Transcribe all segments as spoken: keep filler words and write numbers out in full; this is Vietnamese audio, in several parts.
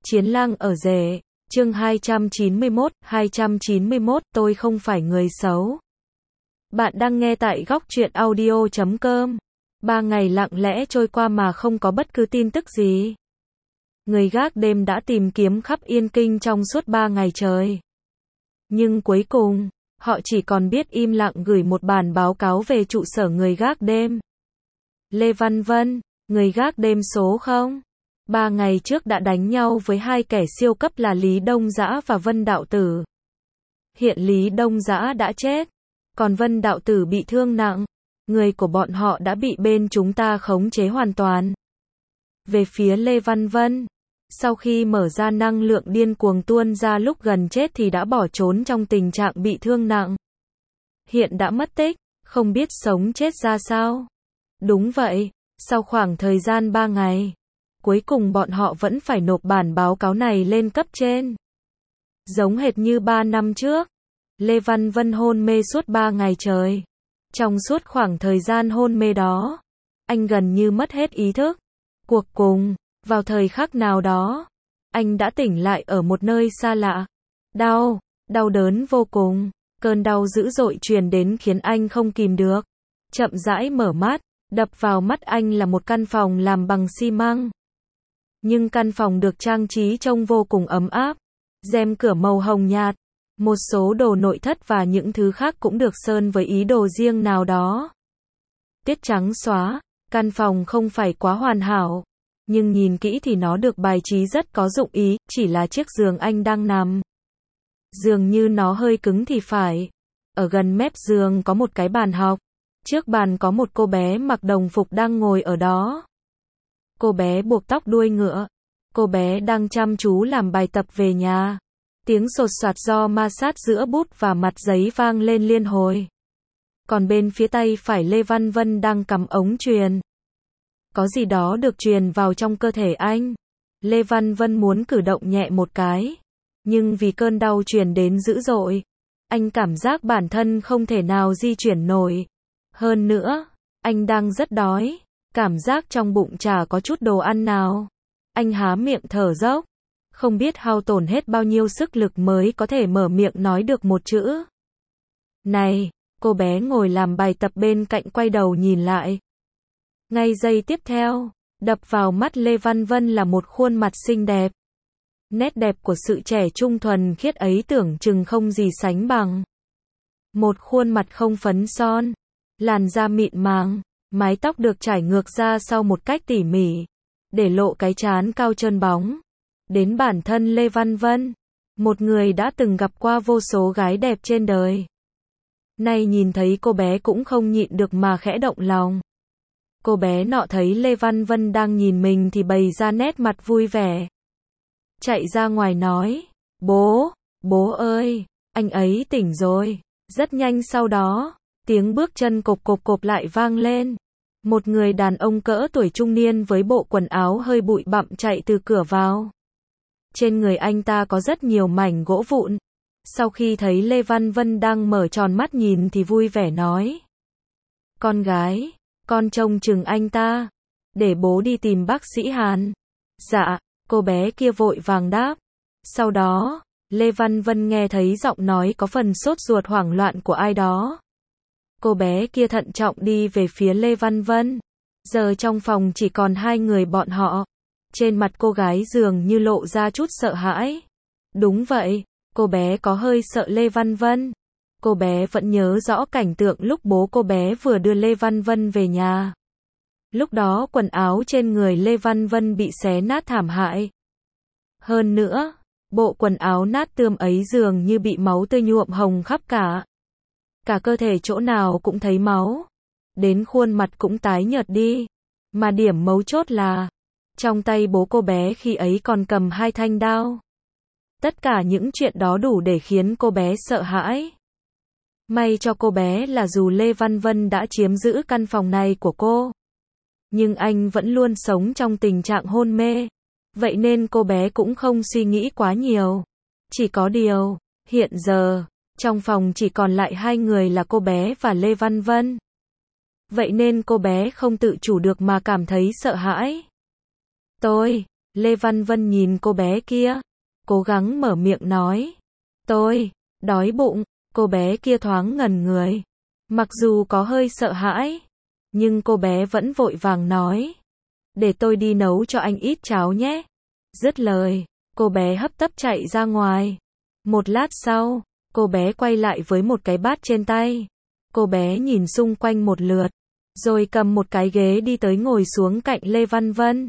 Chiến lang ở rể, chương hai trăm chín mươi mốt, hai trăm chín mươi mốt, tôi không phải người xấu. Bạn đang nghe tại góc truyện audio chấm com. Ba ngày lặng lẽ trôi qua mà không có bất cứ tin tức gì. Người gác đêm đã tìm kiếm khắp Yên Kinh trong suốt ba ngày trời. Nhưng cuối cùng, họ chỉ còn biết im lặng gửi một bản báo cáo về trụ sở người gác đêm. Lê Văn Vân, người gác đêm số không. Ba ngày trước đã đánh nhau với hai kẻ siêu cấp là Lý Đông Dã và Vân Đạo Tử. Hiện Lý Đông Dã đã chết, còn Vân Đạo Tử bị thương nặng. Người của bọn họ đã bị bên chúng ta khống chế hoàn toàn. Về phía Lê Văn Vân, sau khi mở ra năng lượng điên cuồng tuôn ra lúc gần chết thì đã bỏ trốn trong tình trạng bị thương nặng. Hiện đã mất tích, không biết sống chết ra sao. Đúng vậy, sau khoảng thời gian ba ngày, cuối cùng bọn họ vẫn phải nộp bản báo cáo này lên cấp trên. Giống hệt như ba năm trước, Lê Văn Vân hôn mê suốt ba ngày trời. Trong suốt khoảng thời gian hôn mê đó, anh gần như mất hết ý thức. Cuộc cùng, vào thời khắc nào đó, anh đã tỉnh lại ở một nơi xa lạ. Đau, đau đớn vô cùng, cơn đau dữ dội truyền đến khiến anh không kìm được. Chậm rãi mở mắt, đập vào mắt anh là một căn phòng làm bằng xi măng. Nhưng căn phòng được trang trí trông vô cùng ấm áp. Rèm cửa màu hồng nhạt, một số đồ nội thất và những thứ khác cũng được sơn với ý đồ riêng nào đó. Tiết trắng xóa, căn phòng không phải quá hoàn hảo, nhưng nhìn kỹ thì nó được bài trí rất có dụng ý, chỉ là chiếc giường anh đang nằm. Dường như nó hơi cứng thì phải. Ở gần mép giường có một cái bàn học. Trước bàn có một cô bé mặc đồng phục đang ngồi ở đó. Cô bé buộc tóc đuôi ngựa. Cô bé đang chăm chú làm bài tập về nhà. Tiếng sột soạt do ma sát giữa bút và mặt giấy vang lên liên hồi. Còn bên phía tay phải Lê Văn Vân đang cầm ống truyền. Có gì đó được truyền vào trong cơ thể anh. Lê Văn Vân muốn cử động nhẹ một cái. Nhưng vì cơn đau truyền đến dữ dội, anh cảm giác bản thân không thể nào di chuyển nổi. Hơn nữa, anh đang rất đói. Cảm giác trong bụng chả có chút đồ ăn nào. Anh há miệng thở dốc. Không biết hao tổn hết bao nhiêu sức lực mới có thể mở miệng nói được một chữ. Này, cô bé ngồi làm bài tập bên cạnh quay đầu nhìn lại. Ngay giây tiếp theo, đập vào mắt Lê Văn Vân là một khuôn mặt xinh đẹp. Nét đẹp của sự trẻ trung thuần khiết ấy tưởng chừng không gì sánh bằng. Một khuôn mặt không phấn son, làn da mịn màng, mái tóc được trải ngược ra sau một cách tỉ mỉ, để lộ cái trán cao trơn bóng. Đến bản thân Lê Văn Vân, một người đã từng gặp qua vô số gái đẹp trên đời. Nay nhìn thấy cô bé cũng không nhịn được mà khẽ động lòng. Cô bé nọ thấy Lê Văn Vân đang nhìn mình thì bày ra nét mặt vui vẻ. Chạy ra ngoài nói, bố, bố ơi, anh ấy tỉnh rồi. Rất nhanh sau đó, tiếng bước chân cộp cộp cộp lại vang lên. Một người đàn ông cỡ tuổi trung niên với bộ quần áo hơi bụi bặm chạy từ cửa vào. Trên người anh ta có rất nhiều mảnh gỗ vụn. Sau khi thấy Lê Văn Vân đang mở tròn mắt nhìn thì vui vẻ nói. Con gái, con trông chừng anh ta. Để bố đi tìm bác sĩ Hàn. Dạ, cô bé kia vội vàng đáp. Sau đó, Lê Văn Vân nghe thấy giọng nói có phần sốt ruột hoảng loạn của ai đó. Cô bé kia thận trọng đi về phía Lê Văn Vân. Giờ trong phòng chỉ còn hai người bọn họ. Trên mặt cô gái dường như lộ ra chút sợ hãi. Đúng vậy, cô bé có hơi sợ Lê Văn Vân. Cô bé vẫn nhớ rõ cảnh tượng lúc bố cô bé vừa đưa Lê Văn Vân về nhà. Lúc đó quần áo trên người Lê Văn Vân bị xé nát thảm hại. Hơn nữa, bộ quần áo nát tươm ấy dường như bị máu tươi nhuộm hồng khắp cả. Cả cơ thể chỗ nào cũng thấy máu. Đến khuôn mặt cũng tái nhợt đi. Mà điểm mấu chốt là, trong tay bố cô bé khi ấy còn cầm hai thanh đao. Tất cả những chuyện đó đủ để khiến cô bé sợ hãi. May cho cô bé là dù Lê Văn Vân đã chiếm giữ căn phòng này của cô, nhưng anh vẫn luôn sống trong tình trạng hôn mê. Vậy nên cô bé cũng không suy nghĩ quá nhiều. Chỉ có điều, hiện giờ, trong phòng chỉ còn lại hai người là cô bé và Lê Văn Vân. Vậy nên cô bé không tự chủ được mà cảm thấy sợ hãi. Tôi, Lê Văn Vân nhìn cô bé kia, cố gắng mở miệng nói. Tôi, đói bụng, cô bé kia thoáng ngẩn người. Mặc dù có hơi sợ hãi, nhưng cô bé vẫn vội vàng nói. Để tôi đi nấu cho anh ít cháo nhé. Dứt lời, cô bé hấp tấp chạy ra ngoài. Một lát sau, cô bé quay lại với một cái bát trên tay. Cô bé nhìn xung quanh một lượt, rồi cầm một cái ghế đi tới ngồi xuống cạnh Lê Văn Vân.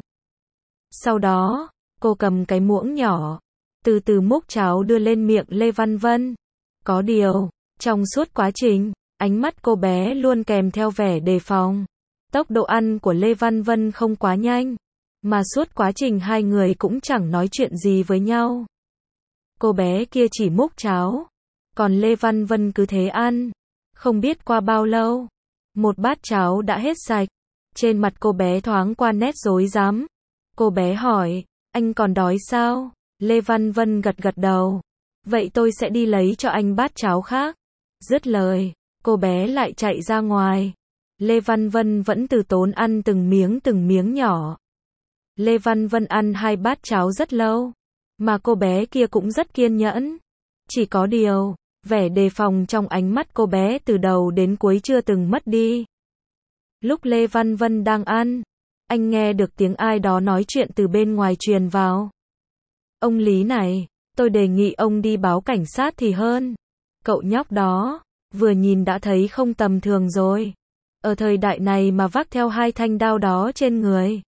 Sau đó, cô cầm cái muỗng nhỏ, từ từ múc cháo đưa lên miệng Lê Văn Vân. Có điều, trong suốt quá trình, ánh mắt cô bé luôn kèm theo vẻ đề phòng. Tốc độ ăn của Lê Văn Vân không quá nhanh, mà suốt quá trình hai người cũng chẳng nói chuyện gì với nhau. Cô bé kia chỉ múc cháo, còn Lê Văn Vân cứ thế ăn. Không biết qua bao lâu, một bát cháo đã hết sạch. Trên mặt cô bé thoáng qua nét rối rắm. Cô bé hỏi, anh còn đói sao? Lê Văn Vân gật gật đầu. Vậy tôi sẽ đi lấy cho anh bát cháo khác. Dứt lời, cô bé lại chạy ra ngoài. Lê Văn Vân vẫn từ tốn ăn từng miếng từng miếng nhỏ. Lê Văn Vân ăn hai bát cháo rất lâu, mà cô bé kia cũng rất kiên nhẫn. Chỉ có điều, vẻ đề phòng trong ánh mắt cô bé từ đầu đến cuối chưa từng mất đi. Lúc Lê Văn Vân đang ăn, anh nghe được tiếng ai đó nói chuyện từ bên ngoài truyền vào. Ông Lý này, tôi đề nghị ông đi báo cảnh sát thì hơn. Cậu nhóc đó, vừa nhìn đã thấy không tầm thường rồi. Ở thời đại này mà vác theo hai thanh đao đó trên người.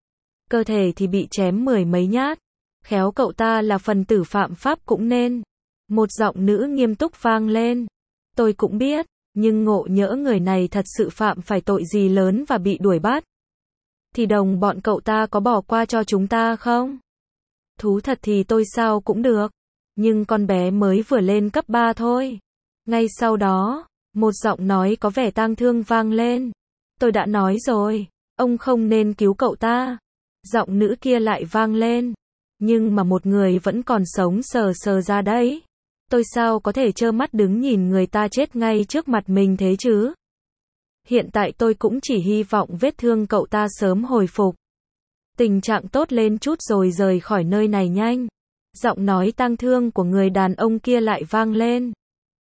Cơ thể thì bị chém mười mấy nhát. Khéo cậu ta là phần tử phạm pháp cũng nên. Một giọng nữ nghiêm túc vang lên. Tôi cũng biết, nhưng ngộ nhỡ người này thật sự phạm phải tội gì lớn và bị đuổi bắt. Thì đồng bọn cậu ta có bỏ qua cho chúng ta không? Thú thật thì tôi sao cũng được. Nhưng con bé mới vừa lên cấp ba thôi. Ngay sau đó, một giọng nói có vẻ tang thương vang lên. Tôi đã nói rồi, ông không nên cứu cậu ta. Giọng nữ kia lại vang lên. Nhưng mà một người vẫn còn sống sờ sờ ra đấy. Tôi sao có thể trơ mắt đứng nhìn người ta chết ngay trước mặt mình thế chứ? Hiện tại tôi cũng chỉ hy vọng vết thương cậu ta sớm hồi phục. Tình trạng tốt lên chút rồi rời khỏi nơi này nhanh. Giọng nói tang thương của người đàn ông kia lại vang lên.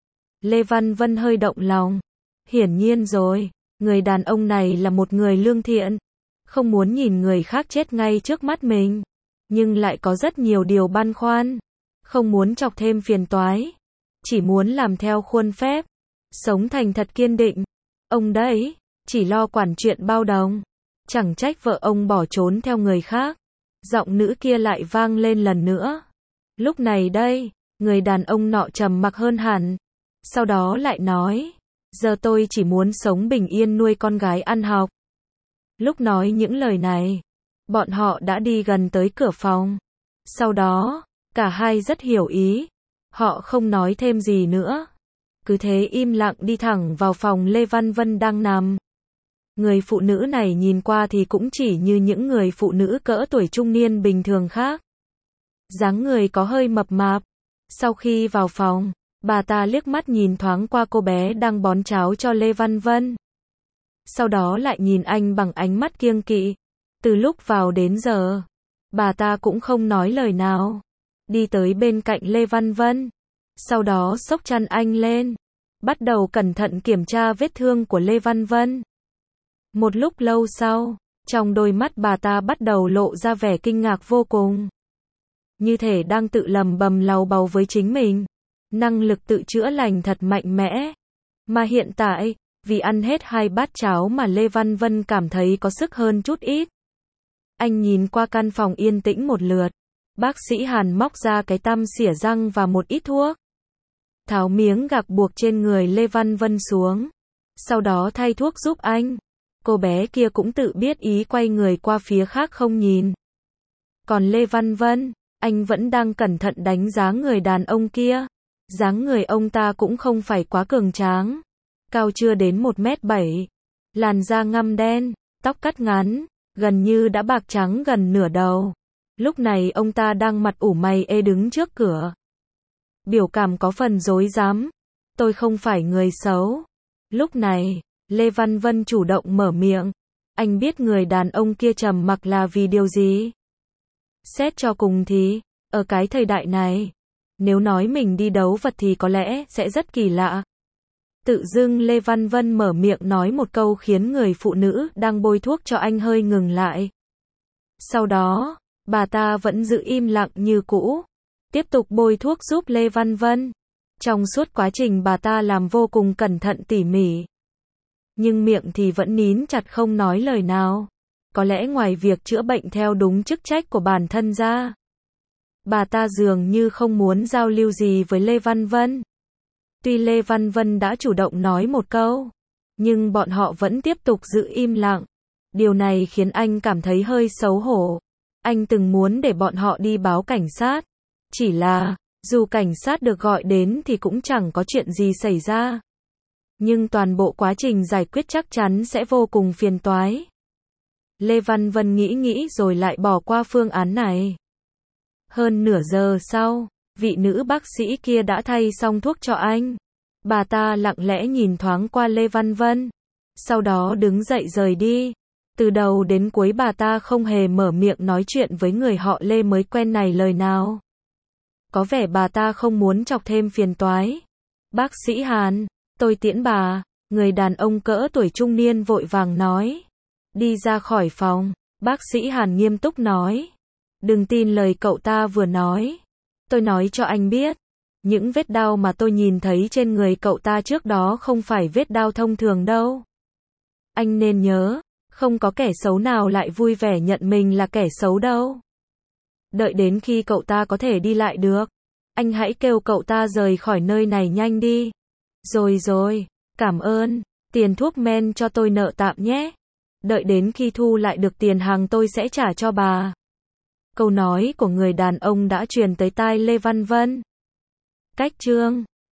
Lê Văn Vân hơi động lòng. Hiển nhiên rồi, người đàn ông này là một người lương thiện. Không muốn nhìn người khác chết ngay trước mắt mình. Nhưng lại có rất nhiều điều băn khoăn. Không muốn chọc thêm phiền toái. Chỉ muốn làm theo khuôn phép. Sống thành thật kiên định. Ông đấy, chỉ lo quản chuyện bao đồng. Chẳng trách vợ ông bỏ trốn theo người khác. Giọng nữ kia lại vang lên lần nữa. Lúc này đây, người đàn ông nọ trầm mặc hơn hẳn. Sau đó lại nói, giờ tôi chỉ muốn sống bình yên nuôi con gái ăn học. Lúc nói những lời này, bọn họ đã đi gần tới cửa phòng. Sau đó, cả hai rất hiểu ý. Họ không nói thêm gì nữa. Cứ thế im lặng đi thẳng vào phòng Lê Văn Vân đang nằm. Người phụ nữ này nhìn qua thì cũng chỉ như những người phụ nữ cỡ tuổi trung niên bình thường khác. Dáng người có hơi mập mạp. Sau khi vào phòng, bà ta liếc mắt nhìn thoáng qua cô bé đang bón cháo cho Lê Văn Vân. Sau đó lại nhìn anh bằng ánh mắt kiêng kỵ. Từ lúc vào đến giờ, bà ta cũng không nói lời nào. Đi tới bên cạnh Lê Văn Vân. Sau đó xốc chăn anh lên. Bắt đầu cẩn thận kiểm tra vết thương của Lê Văn Vân. Một lúc lâu sau, trong đôi mắt bà ta bắt đầu lộ ra vẻ kinh ngạc vô cùng. Như thể đang tự lầm bầm lầu bầu với chính mình. Năng lực tự chữa lành thật mạnh mẽ. Mà hiện tại, vì ăn hết hai bát cháo mà Lê Văn Vân cảm thấy có sức hơn chút ít. Anh nhìn qua căn phòng yên tĩnh một lượt. Bác sĩ Hàn móc ra cái tăm xỉa răng và một ít thuốc. Tháo miếng gạc buộc trên người Lê Văn Vân xuống. Sau đó thay thuốc giúp anh. Cô bé kia cũng tự biết ý quay người qua phía khác không nhìn. Còn Lê Văn Vân, anh vẫn đang cẩn thận đánh giá người đàn ông kia. Dáng người ông ta cũng không phải quá cường tráng. Cao chưa đến một mét bảy. Làn da ngăm đen, tóc cắt ngắn, gần như đã bạc trắng gần nửa đầu. Lúc này ông ta đang mặt ủ mày ê đứng trước cửa. Biểu cảm có phần rối rắm. Tôi không phải người xấu. Lúc này, Lê Văn Vân chủ động mở miệng. Anh biết người đàn ông kia trầm mặc là vì điều gì? Xét cho cùng thì, ở cái thời đại này, nếu nói mình đi đấu vật thì có lẽ sẽ rất kỳ lạ. Tự dưng Lê Văn Vân mở miệng nói một câu khiến người phụ nữ đang bôi thuốc cho anh hơi ngừng lại. Sau đó, bà ta vẫn giữ im lặng như cũ, tiếp tục bôi thuốc giúp Lê Văn Vân. Trong suốt quá trình bà ta làm vô cùng cẩn thận tỉ mỉ. Nhưng miệng thì vẫn nín chặt không nói lời nào. Có lẽ ngoài việc chữa bệnh theo đúng chức trách của bản thân ra, bà ta dường như không muốn giao lưu gì với Lê Văn Vân. Tuy Lê Văn Vân đã chủ động nói một câu, nhưng bọn họ vẫn tiếp tục giữ im lặng. Điều này khiến anh cảm thấy hơi xấu hổ. Anh từng muốn để bọn họ đi báo cảnh sát. Chỉ là, dù cảnh sát được gọi đến thì cũng chẳng có chuyện gì xảy ra. Nhưng toàn bộ quá trình giải quyết chắc chắn sẽ vô cùng phiền toái. Lê Văn Vân nghĩ nghĩ rồi lại bỏ qua phương án này. Hơn nửa giờ sau, vị nữ bác sĩ kia đã thay xong thuốc cho anh. Bà ta lặng lẽ nhìn thoáng qua Lê Văn Vân, sau đó đứng dậy rời đi. Từ đầu đến cuối bà ta không hề mở miệng nói chuyện với người họ Lê mới quen này lời nào. Có vẻ bà ta không muốn chọc thêm phiền toái. Bác sĩ Hàn, tôi tiễn bà. Người đàn ông cỡ tuổi trung niên vội vàng nói. Đi ra khỏi phòng, bác sĩ Hàn nghiêm túc nói. Đừng tin lời cậu ta vừa nói. Tôi nói cho anh biết, những vết đau mà tôi nhìn thấy trên người cậu ta trước đó không phải vết đau thông thường đâu. Anh nên nhớ, không có kẻ xấu nào lại vui vẻ nhận mình là kẻ xấu đâu. Đợi đến khi cậu ta có thể đi lại được, anh hãy kêu cậu ta rời khỏi nơi này nhanh đi. Rồi rồi, cảm ơn, tiền thuốc men cho tôi nợ tạm nhé. Đợi đến khi thu lại được tiền hàng tôi sẽ trả cho bà. Câu nói của người đàn ông đã truyền tới tai Lê Văn Vân. Cách chương